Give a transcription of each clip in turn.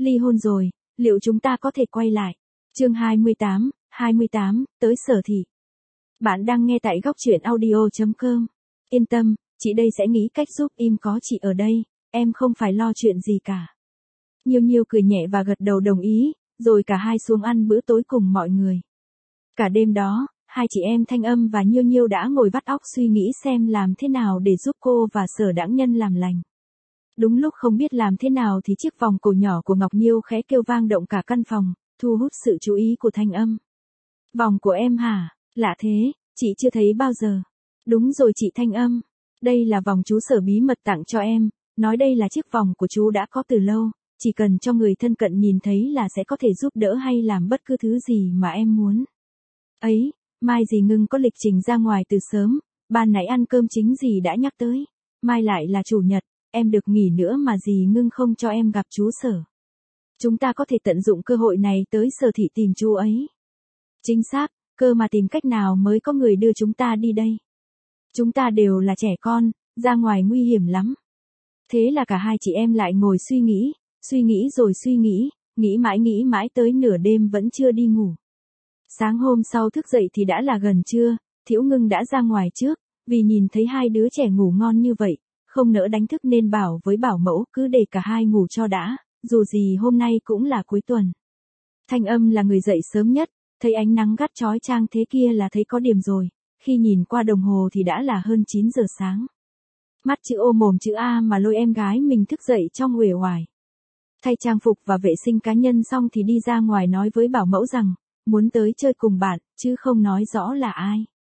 Ly hôn rồi, liệu chúng ta có thể quay lại? Chương 28, tới Sở Thị. Bạn đang nghe tại góc truyện audio.com. Yên tâm, chị đây sẽ nghĩ cách giúp im có chị ở đây, em không phải lo chuyện gì cả. Nhiêu Nhiêu cười nhẹ và gật đầu đồng ý, rồi cả hai xuống ăn bữa tối cùng mọi người. Cả đêm đó, hai chị em Thanh Âm và Nhiêu Nhiêu đã ngồi vắt óc suy nghĩ xem làm thế nào để giúp cô và Sở Đãng Nhân làm lành. Đúng lúc không biết làm thế nào thì chiếc vòng cổ nhỏ của Ngọc Nhiêu khẽ kêu vang động cả căn phòng, thu hút sự chú ý của Thanh Âm. Vòng của em hả? Lạ thế, chị chưa thấy bao giờ. Đúng rồi chị Thanh Âm. Đây là vòng chú Sở bí mật tặng cho em, nói đây là chiếc vòng của chú đã có từ lâu, chỉ cần cho người thân cận nhìn thấy là sẽ có thể giúp đỡ hay làm bất cứ thứ gì mà em muốn. Ấy, mai dì Ngưng có lịch trình ra ngoài từ sớm, ban nãy ăn cơm chính dì đã nhắc tới. Mai lại là chủ nhật, em được nghỉ nữa mà dì Ngưng không cho em gặp chú Sở. Chúng ta có thể tận dụng cơ hội này tới Sở Thị tìm chú ấy. Chính xác, cơ mà tìm cách nào mới có người đưa chúng ta đi đây. Chúng ta đều là trẻ con, ra ngoài nguy hiểm lắm. Thế là cả hai chị em lại ngồi suy nghĩ rồi suy nghĩ mãi tới nửa đêm vẫn chưa đi ngủ. Sáng hôm sau thức dậy thì đã là gần trưa, Thiễu Ngưng đã ra ngoài trước, vì nhìn thấy hai đứa trẻ ngủ ngon như vậy, không nỡ đánh thức nên bảo với bảo mẫu cứ để cả hai ngủ cho đã, dù gì hôm nay cũng là cuối tuần. Thanh Âm là người dậy sớm nhất, thấy ánh nắng gắt chói chang thế kia là thấy có điểm rồi, khi nhìn qua đồng hồ thì đã là hơn 9 giờ sáng. Mắt chữ O mồm chữ A mà lôi em gái mình thức dậy trong uể oải. Thay trang phục và vệ sinh cá nhân xong thì đi ra ngoài nói với bảo mẫu rằng, muốn tới chơi cùng bạn, chứ không nói rõ là ai.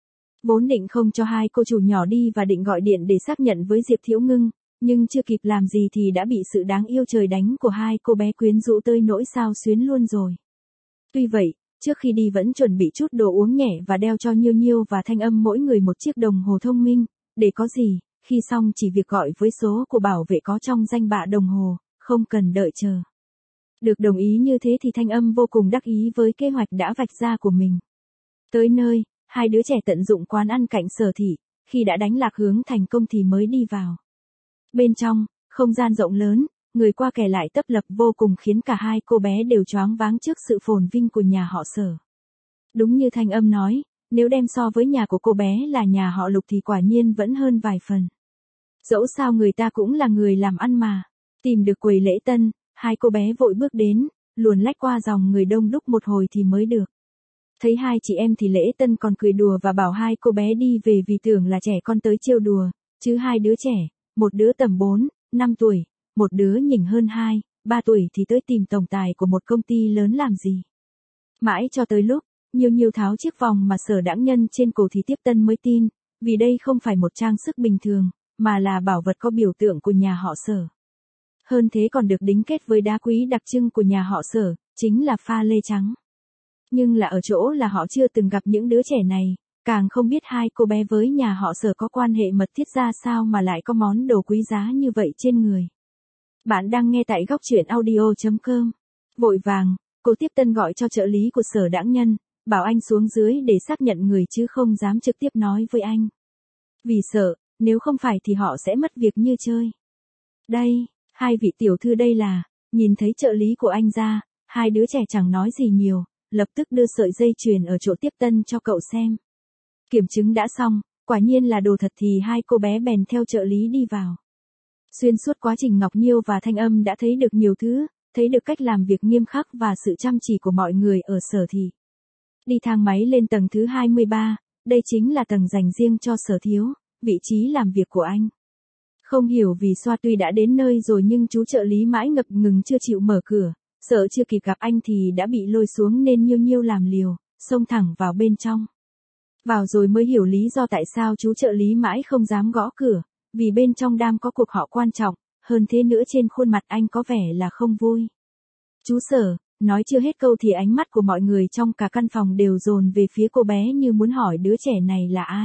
Vốn định không cho hai cô chủ nhỏ đi và định gọi điện để xác nhận với Diệp Thiễu Ngưng, nhưng chưa kịp làm gì thì đã bị sự đáng yêu trời đánh của hai cô bé quyến rũ tới nỗi sao xuyến luôn rồi. Tuy vậy, trước khi đi vẫn chuẩn bị chút đồ uống nhẹ và đeo cho Nhiêu Nhiêu và Thanh Âm mỗi người một chiếc đồng hồ thông minh, để có gì, khi xong chỉ việc gọi với số của bảo vệ có trong danh bạ đồng hồ, không cần đợi chờ. Được đồng ý như thế thì Thanh Âm vô cùng đắc ý với kế hoạch đã vạch ra của mình. Tới nơi, hai đứa trẻ tận dụng quán ăn cạnh Sở Thị, khi đã đánh lạc hướng thành công thì mới đi vào. Bên trong, không gian rộng lớn, người qua kẻ lại tấp lập vô cùng khiến cả hai cô bé đều choáng váng trước sự phồn vinh của nhà họ Sở. Đúng như Thanh Âm nói, nếu đem so với nhà của cô bé là nhà họ Lục thì quả nhiên vẫn hơn vài phần. Dẫu sao người ta cũng là người làm ăn mà. Tìm được quầy lễ tân, hai cô bé vội bước đến, luồn lách qua dòng người đông đúc một hồi thì mới được. Thấy hai chị em thì lễ tân còn cười đùa và bảo hai cô bé đi về vì tưởng là trẻ con tới trêu đùa, chứ hai đứa trẻ, một đứa tầm 4, 5 tuổi, một đứa nhỉnh hơn 2, 3 tuổi thì tới tìm tổng tài của một công ty lớn làm gì. Mãi cho tới lúc, Nhiêu Nhiêu tháo chiếc vòng mà Sở Đãng Nhân trên cổ thì tiếp tân mới tin, vì đây không phải một trang sức bình thường, mà là bảo vật có biểu tượng của nhà họ Sở. Hơn thế còn được đính kết với đá quý đặc trưng của nhà họ Sở, chính là pha lê trắng. Nhưng là ở chỗ là họ chưa từng gặp những đứa trẻ này, càng không biết hai cô bé với nhà họ Sở có quan hệ mật thiết ra sao mà lại có món đồ quý giá như vậy trên người. Bạn đang nghe tại góc truyện audio.com. Vội vàng, cô tiếp tân gọi cho trợ lý của Sở Đãng Nhân, bảo anh xuống dưới để xác nhận người chứ không dám trực tiếp nói với anh. Vì sợ, nếu không phải thì họ sẽ mất việc như chơi. Đây, hai vị tiểu thư đây là, nhìn thấy trợ lý của anh ra, hai đứa trẻ chẳng nói gì nhiều, lập tức đưa sợi dây chuyền ở chỗ tiếp tân cho cậu xem. Kiểm chứng đã xong, quả nhiên là đồ thật thì hai cô bé bèn theo trợ lý đi vào. Xuyên suốt quá trình Ngọc Nhiêu và Thanh Âm đã thấy được nhiều thứ, thấy được cách làm việc nghiêm khắc và sự chăm chỉ của mọi người ở Sở Thị. Đi thang máy lên tầng thứ 23, đây chính là tầng dành riêng cho Sở Thiếu, vị trí làm việc của anh. Không hiểu vì Xoa tuy đã đến nơi rồi nhưng chú trợ lý mãi ngập ngừng chưa chịu mở cửa, sợ chưa kịp gặp anh thì đã bị lôi xuống nên Nhiêu Nhiêu làm liều, xông thẳng vào bên trong. Vào rồi mới hiểu lý do tại sao chú trợ lý mãi không dám gõ cửa, vì bên trong đang có cuộc họp quan trọng, hơn thế nữa trên khuôn mặt anh có vẻ là không vui. Chú Sở, nói chưa hết câu thì ánh mắt của mọi người trong cả căn phòng đều dồn về phía cô bé như muốn hỏi đứa trẻ này là ai.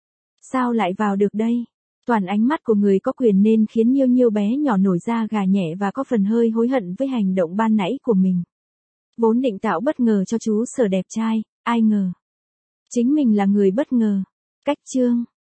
Sao lại vào được đây? Toàn ánh mắt của người có quyền nên khiến Nhiêu Nhiêu bé nhỏ nổi da gà nhẹ và có phần hơi hối hận với hành động ban nãy của mình. Vốn định tạo bất ngờ cho chú Sở đẹp trai, ai ngờ. Chính mình là người bất ngờ. Cách chương.